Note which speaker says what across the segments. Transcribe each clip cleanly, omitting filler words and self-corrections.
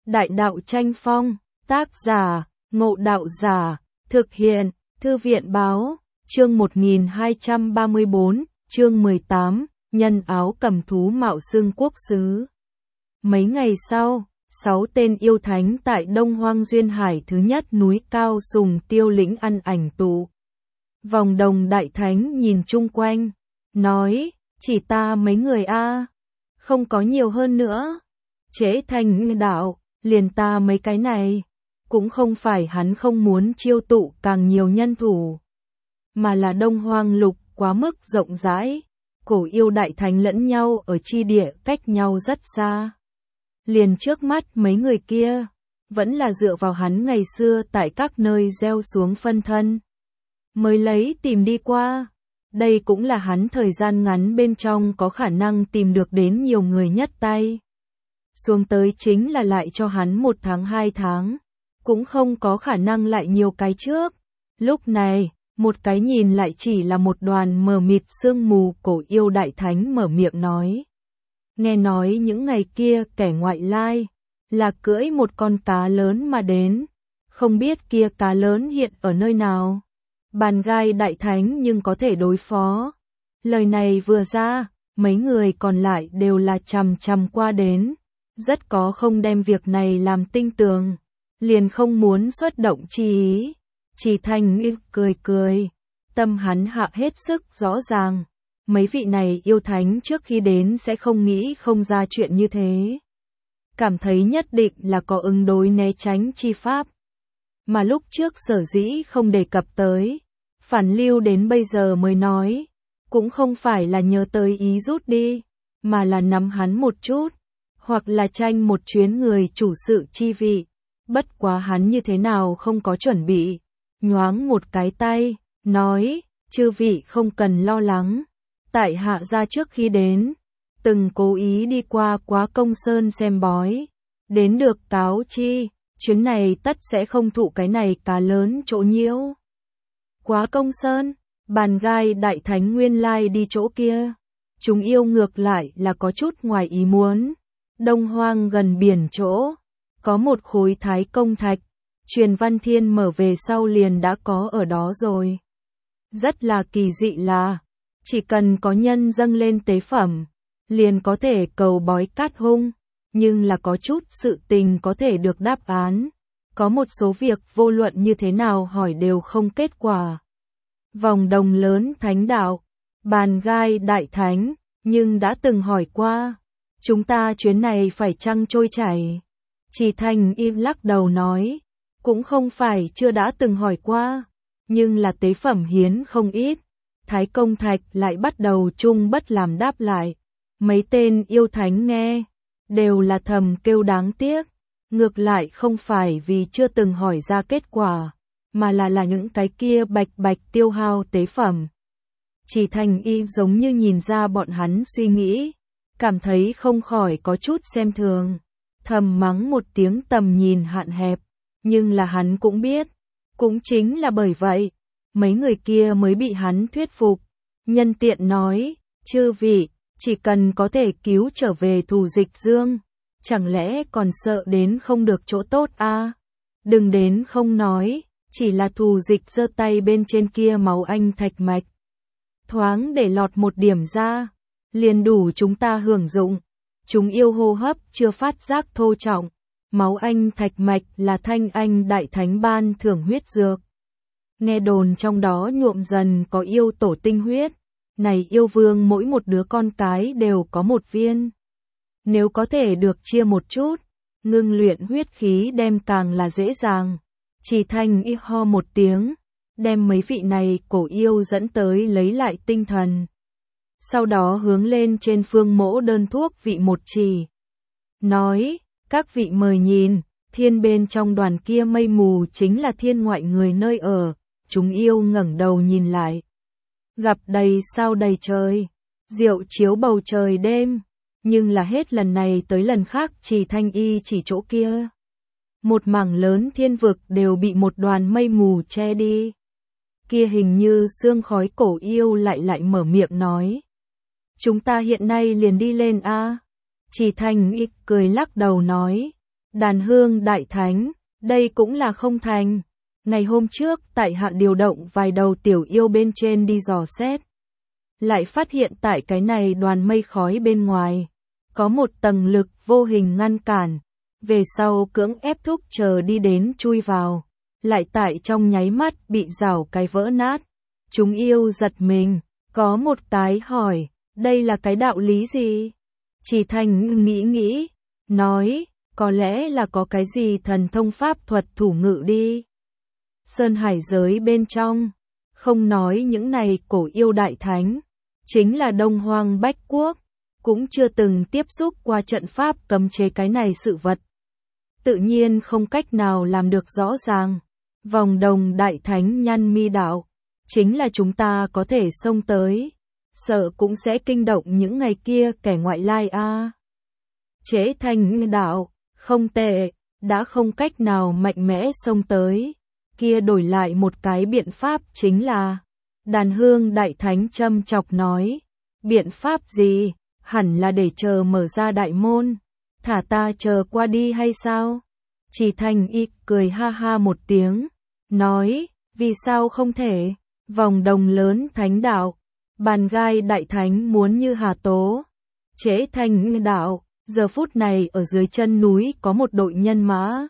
Speaker 1: Đại đạo tranh phong, tác giả, Ngộ Đạo Giả, thực hiện, Thư viện báo, chương 1234, chương 18, nhân áo cầm thú mạo xưng quốc sứ. Mấy ngày sau, 6 tên yêu thánh tại Đông Hoang Duyên Hải thứ nhất núi cao Sùng Tiêu lĩnh ăn ảnh tụ. Vòng đồng đại thánh nhìn chung quanh, nói, chỉ ta mấy người a, không có nhiều hơn nữa. Chế thành đạo, liền ta mấy cái này. Cũng không phải hắn không muốn chiêu tụ càng nhiều nhân thủ, mà là Đông Hoang lục quá mức rộng rãi, cổ yêu đại thánh lẫn nhau ở chi địa cách nhau rất xa. Liền trước mắt mấy người kia, vẫn là dựa vào hắn ngày xưa tại các nơi gieo xuống phân thân, mới lấy tìm đi qua. Đây cũng là hắn thời gian ngắn bên trong có khả năng tìm được đến nhiều người nhất tay. Xuống tới chính là lại cho hắn 1 tháng 2 tháng, cũng không có khả năng lại nhiều cái trước. Lúc này, một cái nhìn lại chỉ là một đoàn mờ mịt sương mù. Cổ yêu đại thánh mở miệng nói. Nghe nói những ngày kia kẻ ngoại lai, là cưỡi một con cá lớn mà đến, không biết kia cá lớn hiện ở nơi nào. Bàn gai đại thánh nhưng có thể đối phó. Lời này vừa ra, mấy người còn lại đều là chằm chằm qua đến, rất có không đem việc này làm tinh tường, liền không muốn xuất động chi ý. Chỉ Thành cười cười, tâm hắn hạ hết sức rõ ràng, mấy vị này yêu thánh trước khi đến sẽ không nghĩ không ra chuyện như thế. Cảm thấy nhất định là có ứng đối né tránh chi pháp, mà lúc trước sở dĩ không đề cập tới, phản lưu đến bây giờ mới nói, cũng không phải là nhớ tới ý rút đi, mà là nắm hắn một chút, hoặc là tranh một chuyến người chủ sự chi vị. Bất quá hắn như thế nào không có chuẩn bị, nhoáng một cái tay, nói, chư vị không cần lo lắng, tại hạ ra trước khi đến, từng cố ý đi qua Quá Công Sơn xem bói, đến được cáo chi, chuyến này tất sẽ không thụ cái này cá lớn chỗ nhiễu. Quá Công Sơn, bàn gai đại thánh nguyên lai đi chỗ kia, chúng yêu ngược lại là có chút ngoài ý muốn. Đông Hoang gần biển chỗ, có một khối Thái Công Thạch, truyền Văn Thiên mở về sau liền đã có ở đó rồi. Rất là kỳ dị là, chỉ cần có nhân dâng lên tế phẩm, liền có thể cầu bói cát hung, nhưng là có chút sự tình có thể được đáp án, có một số việc vô luận như thế nào hỏi đều không kết quả. Vòng đồng lớn thánh đạo, bàn gai đại thánh, nhưng đã từng hỏi qua, chúng ta chuyến này phải chăng trôi chảy? Chỉ Thành im lắc đầu nói, cũng không phải chưa đã từng hỏi qua, nhưng là tế phẩm hiến không ít. Thái Công Thạch lại bắt đầu chung bất làm đáp lại. Mấy tên yêu thánh nghe, đều là thầm kêu đáng tiếc, ngược lại không phải vì chưa từng hỏi ra kết quả, mà là những cái kia bạch bạch tiêu hao tế phẩm. Chỉ Thành y giống như nhìn ra bọn hắn suy nghĩ, cảm thấy không khỏi có chút xem thường, thầm mắng một tiếng tầm nhìn hạn hẹp, nhưng là hắn cũng biết, cũng chính là bởi vậy, mấy người kia mới bị hắn thuyết phục. Nhân tiện nói, chư vị, chỉ cần có thể cứu trở về Thù Dịch Dương, chẳng lẽ còn sợ đến không được chỗ tốt a? Đừng đến không nói, chỉ là Thù Dịch giơ tay bên trên kia máu anh thạch mạch, thoáng để lọt một điểm ra, liền đủ chúng ta hưởng dụng. Chúng yêu hô hấp chưa phát giác thô trọng, máu anh thạch mạch là Thanh Anh đại thánh ban thưởng huyết dược. Nghe đồn trong đó nhuộm dần có yêu tổ tinh huyết, này yêu vương mỗi một đứa con cái đều có một viên. Nếu có thể được chia một chút, ngưng luyện huyết khí đem càng là dễ dàng. Chỉ Thành y ho một tiếng, đem mấy vị này cổ yêu dẫn tới lấy lại tinh thần. Sau đó hướng lên trên phương mỗ đơn thuốc vị một chỉ. Nói, các vị mời nhìn, thiên bên trong đoàn kia mây mù chính là thiên ngoại người nơi ở. Chúng yêu ngẩng đầu nhìn lại. Gặp đầy sao đầy trời, diệu chiếu bầu trời đêm, nhưng là hết lần này tới lần khác Chỉ Thanh y chỉ chỗ kia. Một mảng lớn thiên vực đều bị một đoàn mây mù che đi. Kia hình như sương khói cổ yêu lại mở miệng nói. Chúng ta hiện nay liền đi lên a. Chỉ Thành y cười lắc đầu nói, Đàn hương đại thánh, đây cũng là không thành. Ngày hôm trước tại hạ điều động vài đầu tiểu yêu bên trên đi dò xét. Lại phát hiện tại cái này đoàn mây khói bên ngoài. Có một tầng lực vô hình ngăn cản. Về sau cưỡng ép thúc chờ đi đến chui vào. Lại tại trong nháy mắt bị rào cái vỡ nát. Chúng yêu giật mình. Có một cái hỏi, đây là cái đạo lý gì? Chỉ Thành nghĩ, nói, có lẽ là có cái gì thần thông pháp thuật thủ ngự đi. Sơn hải giới bên trong, không nói những này cổ yêu đại thánh, chính là Đông Hoang Bách Quốc, cũng chưa từng tiếp xúc qua trận pháp cấm chế cái này sự vật. Tự nhiên không cách nào làm được rõ ràng. Vòng đồng đại thánh nhăn mi đạo, chính là chúng ta có thể xông tới, sợ cũng sẽ kinh động những ngày kia kẻ ngoại lai a. Chế Thành đạo, không tệ, đã không cách nào mạnh mẽ xông tới, kia đổi lại một cái biện pháp chính là. Đàn hương đại thánh châm chọc nói, biện pháp gì, hẳn là để chờ mở ra đại môn, thả ta chờ qua đi hay sao? Chỉ Thành y cười ha ha một tiếng, nói, vì sao không thể? Vòng đồng lớn thánh đạo, bàn gai đại thánh muốn như Hà Tố. Chế Thành đạo, giờ phút này ở dưới chân núi có một đội nhân mã.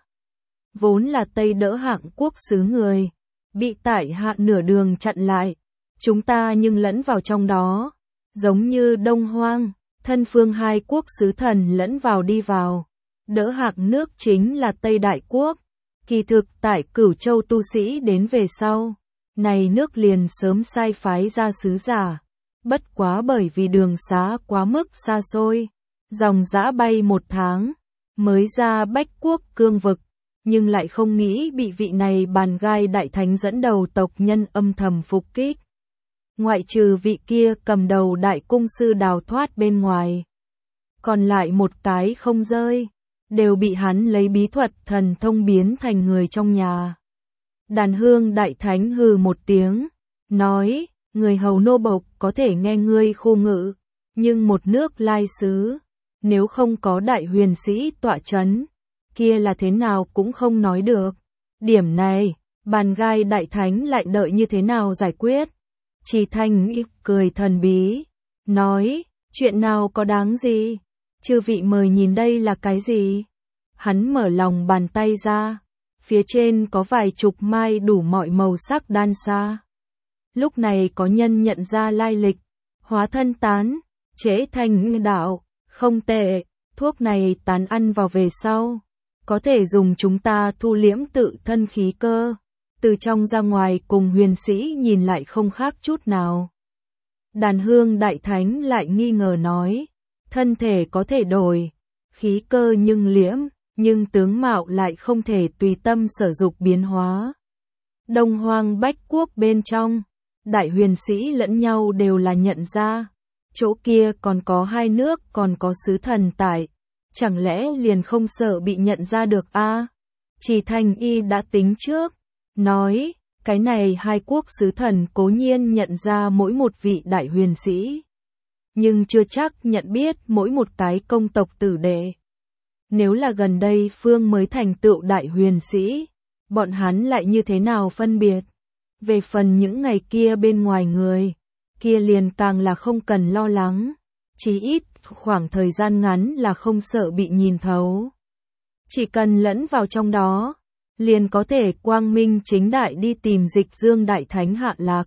Speaker 1: Vốn là Tây Đỡ Hạng quốc xứ người, bị tại hạ nửa đường chặn lại. Chúng ta nhưng lẫn vào trong đó, giống như Đông Hoang, thân phương hai quốc xứ thần lẫn vào đi vào. Đỡ Hạng nước chính là Tây Đại Quốc. Kỳ thực tại Cửu Châu tu sĩ đến về sau, này nước liền sớm sai phái ra sứ giả. Bất quá bởi vì đường xá quá mức xa xôi, dòng dã bay 1 tháng, mới ra Bách Quốc cương vực, nhưng lại không nghĩ bị vị này bàn gai đại thánh dẫn đầu tộc nhân âm thầm phục kích. Ngoại trừ vị kia cầm đầu đại cung sư đào thoát bên ngoài, còn lại một cái không rơi, đều bị hắn lấy bí thuật thần thông biến thành người trong nhà. Đàn hương đại thánh hừ một tiếng, nói, người hầu nô bộc có thể nghe ngươi khô ngự, nhưng một nước lai xứ, nếu không có đại huyền sĩ tọa chấn, kia là thế nào cũng không nói được. Điểm này, bàn gai đại thánh lại đợi như thế nào giải quyết? Chỉ Thành cười thần bí, nói, chuyện nào có đáng gì? Chư vị mời nhìn đây là cái gì? Hắn mở lòng bàn tay ra, phía trên có vài chục mai đủ mọi màu sắc đan xa. Lúc này có nhân nhận ra lai lịch, hóa thân tán, Chế Thành đạo, không tệ, thuốc này tán ăn vào về sau, có thể dùng chúng ta thu liễm tự thân khí cơ, từ trong ra ngoài cùng huyền sĩ nhìn lại không khác chút nào. Đàn hương đại thánh lại nghi ngờ nói, thân thể có thể đổi, khí cơ nhưng liễm, nhưng tướng mạo lại không thể tùy tâm sở dục biến hóa. Đông Hoang Bách Quốc bên trong, đại huyền sĩ lẫn nhau đều là nhận ra, chỗ kia còn có 2 nước còn có sứ thần tại, chẳng lẽ liền không sợ bị nhận ra được a? Chỉ Thành y đã tính trước, nói, cái này 2 quốc sứ thần cố nhiên nhận ra mỗi một vị đại huyền sĩ, nhưng chưa chắc nhận biết mỗi một cái công tộc tử đệ. Nếu là gần đây phương mới thành tựu đại huyền sĩ, bọn hắn lại như thế nào phân biệt? Về phần những ngày kia bên ngoài người, kia liền càng là không cần lo lắng, chí ít khoảng thời gian ngắn là không sợ bị nhìn thấu. Chỉ cần lẫn vào trong đó, liền có thể quang minh chính đại đi tìm Dịch Dương đại thánh hạ lạc.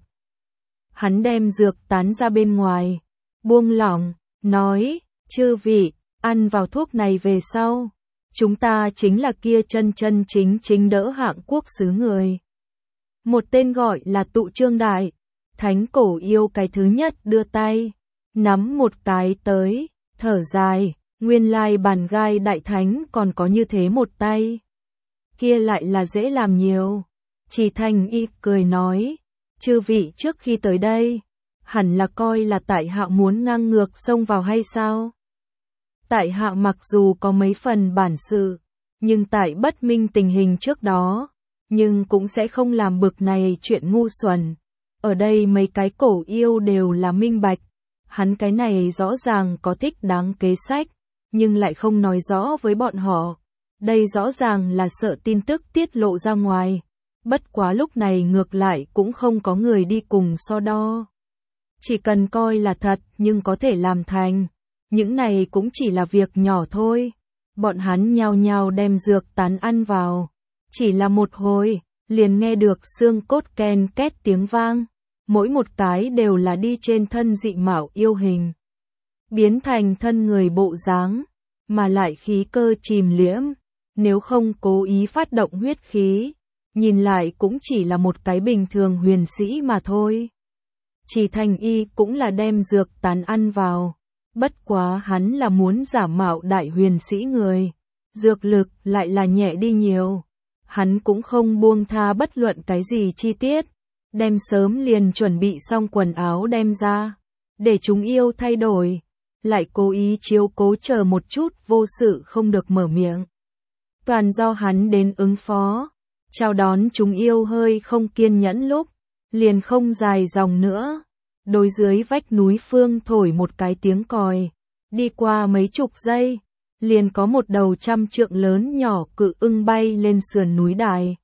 Speaker 1: Hắn đem dược tán ra bên ngoài, buông lỏng, nói, chư vị, ăn vào thuốc này về sau, chúng ta chính là kia chân chân chính chính Đỡ Hạng quốc xứ người. Một tên gọi là Tụ Trương Đại, thánh cổ yêu cái thứ nhất đưa tay, nắm một cái tới, thở dài, nguyên lai bàn gai đại thánh còn có như thế một tay. Kia lại là dễ làm nhiều. Chỉ Thành y cười nói, chư vị trước khi tới đây, hẳn là coi là tại hạ muốn ngang ngược xông vào hay sao? Tại hạ mặc dù có mấy phần bản sự, nhưng tại bất minh tình hình trước đó, nhưng cũng sẽ không làm bực này chuyện ngu xuẩn. Ở đây mấy cái cổ yêu đều là minh bạch, hắn cái này rõ ràng có thích đáng kế sách, nhưng lại không nói rõ với bọn họ. Đây rõ ràng là sợ tin tức tiết lộ ra ngoài. Bất quá lúc này ngược lại cũng không có người đi cùng so đo. Chỉ cần coi là thật nhưng có thể làm thành. Những này cũng chỉ là việc nhỏ thôi. Bọn hắn nhao nhao đem dược tán ăn vào. Chỉ là một hồi, liền nghe được xương cốt ken két tiếng vang. Mỗi một cái đều là đi trên thân dị mạo yêu hình. Biến thành thân người bộ dáng, mà lại khí cơ chìm liễm. Nếu không cố ý phát động huyết khí, nhìn lại cũng chỉ là một cái bình thường huyền sĩ mà thôi. Chỉ Thành Y cũng là đem dược tán ăn vào. Bất quá hắn là muốn giả mạo đại huyền sĩ người. Dược lực lại là nhẹ đi nhiều. Hắn cũng không buông tha bất luận cái gì chi tiết. Đem sớm liền chuẩn bị xong quần áo đem ra. Để chúng yêu thay đổi. Lại cố ý chiếu cố chờ một chút vô sự không được mở miệng. Toàn do hắn đến ứng phó. Chào đón chúng yêu hơi không kiên nhẫn lúc. Liền không dài dòng nữa. Đối dưới vách núi phương thổi một cái tiếng còi. Đi qua mấy chục giây. Liền có một đầu 100 trượng lớn nhỏ cự ưng bay lên sườn núi đài.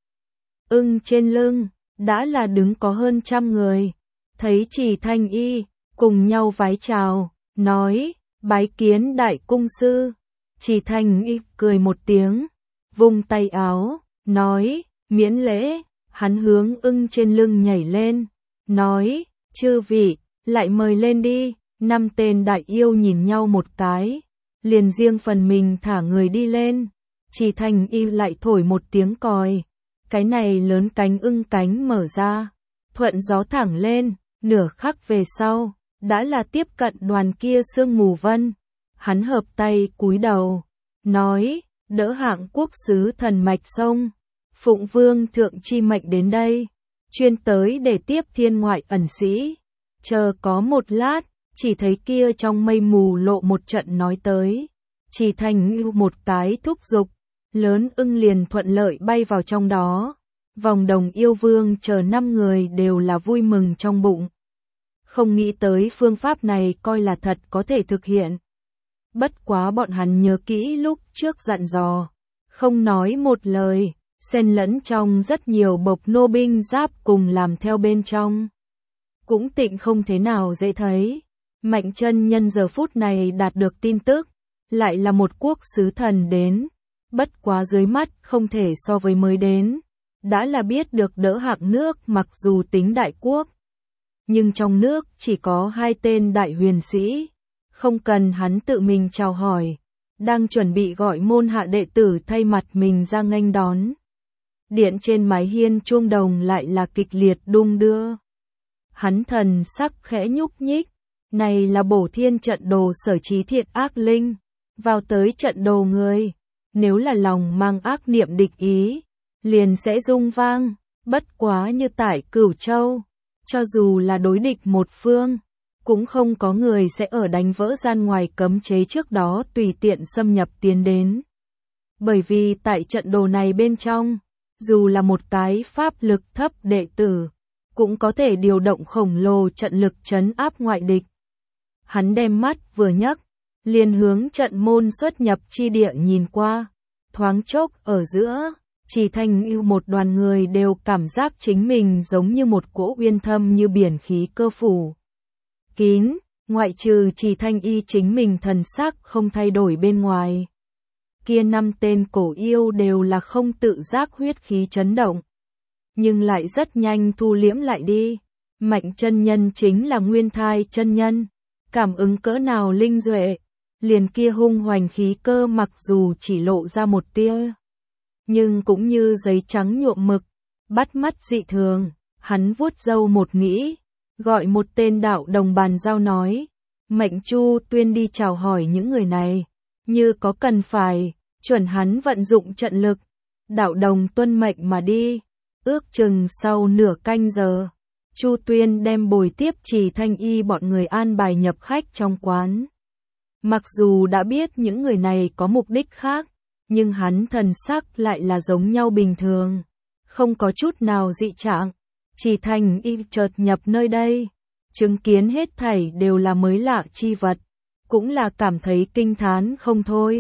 Speaker 1: Ưng trên lưng, đã là đứng có hơn 100 người. Thấy Chỉ Thanh Y, cùng nhau vái chào, nói, bái kiến đại cung sư. Chỉ Thanh Y cười một tiếng, vung tay áo, nói, miễn lễ. Hắn hướng ưng trên lưng nhảy lên, nói, chư vị, lại mời lên đi. 5 tên đại yêu nhìn nhau một cái, liền riêng phần mình thả người đi lên. Chỉ Thanh Y lại thổi một tiếng còi, cái này lớn cánh ưng cánh mở ra, thuận gió thẳng lên, nửa khắc về sau, đã là tiếp cận đoàn kia sương mù vân. Hắn hợp tay cúi đầu, nói, đỡ hạng quốc sứ thần mạch sông, phụng vương thượng chi mệnh đến đây, chuyên tới để tiếp thiên ngoại ẩn sĩ. Chờ có một lát, chỉ thấy kia trong mây mù lộ một trận nói tới. Chỉ Thành một cái thúc giục, lớn ưng liền thuận lợi bay vào trong đó. Vòng đồng yêu vương chờ 5 người đều là vui mừng trong bụng. Không nghĩ tới phương pháp này coi là thật có thể thực hiện. Bất quá bọn hắn nhớ kỹ lúc trước dặn dò, không nói một lời, xen lẫn trong rất nhiều bộc nô binh giáp cùng làm theo bên trong. Cũng tịnh không thế nào dễ thấy. Mạnh chân nhân giờ phút này đạt được tin tức, lại là một quốc sứ thần đến. Bất quá dưới mắt không thể so với mới đến. Đã là biết được đỡ hạng nước mặc dù tính đại quốc. Nhưng trong nước chỉ có 2 tên đại huyền sĩ. Không cần hắn tự mình chào hỏi. Đang chuẩn bị gọi môn hạ đệ tử thay mặt mình ra nghênh đón. Điện trên mái hiên chuông đồng lại là kịch liệt đung đưa. Hắn thần sắc khẽ nhúc nhích. Này là bổ thiên trận đồ sở trí thiện ác linh. Vào tới trận đồ người. Nếu là lòng mang ác niệm địch ý, liền sẽ rung vang. Bất quá như tại Cửu Châu, cho dù là đối địch một phương, cũng không có người sẽ ở đánh vỡ gian ngoài cấm chế trước đó tùy tiện xâm nhập tiến đến. Bởi vì tại trận đồ này bên trong, dù là một cái pháp lực thấp đệ tử, cũng có thể điều động khổng lồ trận lực trấn áp ngoại địch. Hắn đem mắt vừa nhấc, liền hướng trận môn xuất nhập chi địa nhìn qua, thoáng chốc ở giữa, Chỉ Thành Y một đoàn người đều cảm giác chính mình giống như một cỗ uyên thâm như biển khí cơ phủ. Kín, ngoại trừ Chỉ Thành Y chính mình thần sắc không thay đổi bên ngoài. Kia 5 tên cổ yêu đều là không tự giác huyết khí chấn động, nhưng lại rất nhanh thu liễm lại đi. Mạnh chân nhân chính là nguyên thai chân nhân, cảm ứng cỡ nào linh duệ, liền kia hung hoành khí cơ mặc dù chỉ lộ ra một tia, nhưng cũng như giấy trắng nhuộm mực, bắt mắt dị thường. Hắn vuốt râu một nghĩ, gọi một tên đạo đồng bàn giao nói, Mệnh Chu Tuyên đi chào hỏi những người này, như có cần phải, chuẩn hắn vận dụng trận lực. Đạo đồng tuân mệnh mà đi, ước chừng sau nửa canh giờ, Chu Tuyên đem bồi tiếp Chỉ Thanh Y bọn người an bài nhập khách trong quán. Mặc dù đã biết những người này có mục đích khác, nhưng hắn thần sắc lại là giống nhau bình thường, không có chút nào dị trạng. Chỉ Thanh Y chợt nhập nơi đây, chứng kiến hết thảy đều là mới lạ chi vật, cũng là cảm thấy kinh thán không thôi.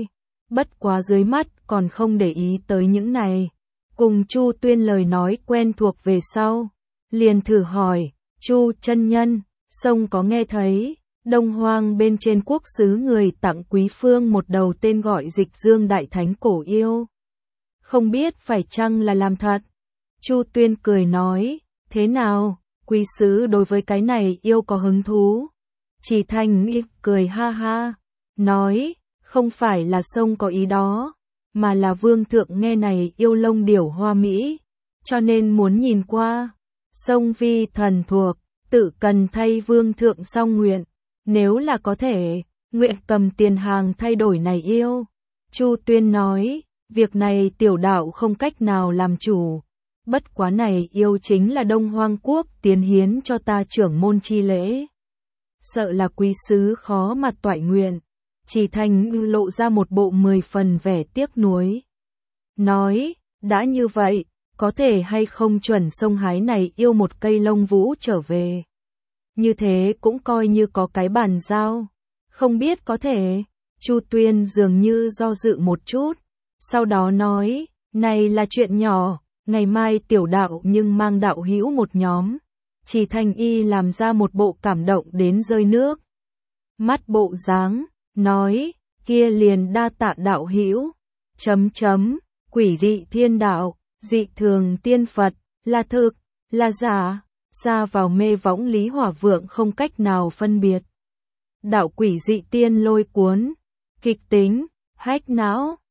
Speaker 1: bất quá dưới mắt còn không để ý tới những này. Cùng Chu Tuyên lời nói quen thuộc về sau, liền thử hỏi, Chu chân nhân, sông có nghe thấy, Đông Hoang bên trên quốc xứ người tặng Quý Phương một đầu tên gọi Dịch Dương Đại Thánh cổ yêu. Không biết phải chăng là làm thật? Chu Tuyên cười nói, thế nào, quý sứ đối với cái này yêu có hứng thú? Chỉ Thanh Nghi cười ha ha, nói, không phải là sông có ý đó, mà là vương thượng nghe này yêu lông điểu hoa mỹ, cho nên muốn nhìn qua. Sông vi thần thuộc, tự cần thay vương thượng song nguyện, nếu là có thể, nguyện cầm tiền hàng thay đổi này yêu. Chu Tuyên nói, việc này tiểu đạo không cách nào làm chủ. Bất quá này yêu chính là Đông Hoang quốc tiến hiến cho ta trưởng môn chi lễ. Sợ là quý sứ khó mà toại nguyện. Chỉ Thành lộ ra một bộ 10 phần vẻ tiếc nuối. Nói, đã như vậy, có thể hay không chuẩn sông hái này yêu một cây lông vũ trở về. Như thế cũng coi như có cái bàn giao. Không biết có thể. Chu Tuyên dường như do dự một chút. Sau đó nói, này là chuyện nhỏ. Ngày mai tiểu đạo nhưng mang đạo hữu một nhóm. Chỉ Thành y làm ra một bộ cảm động đến rơi nước. Mắt bộ dáng, nói, kia liền đa tạ đạo hữu. Quỷ dị thiên đạo, dị thường tiên Phật, là thực, là giả, xa vào mê võng Lý Hỏa Vượng không cách nào phân biệt. Đạo quỷ dị tiên lôi cuốn, kịch tính, hách não.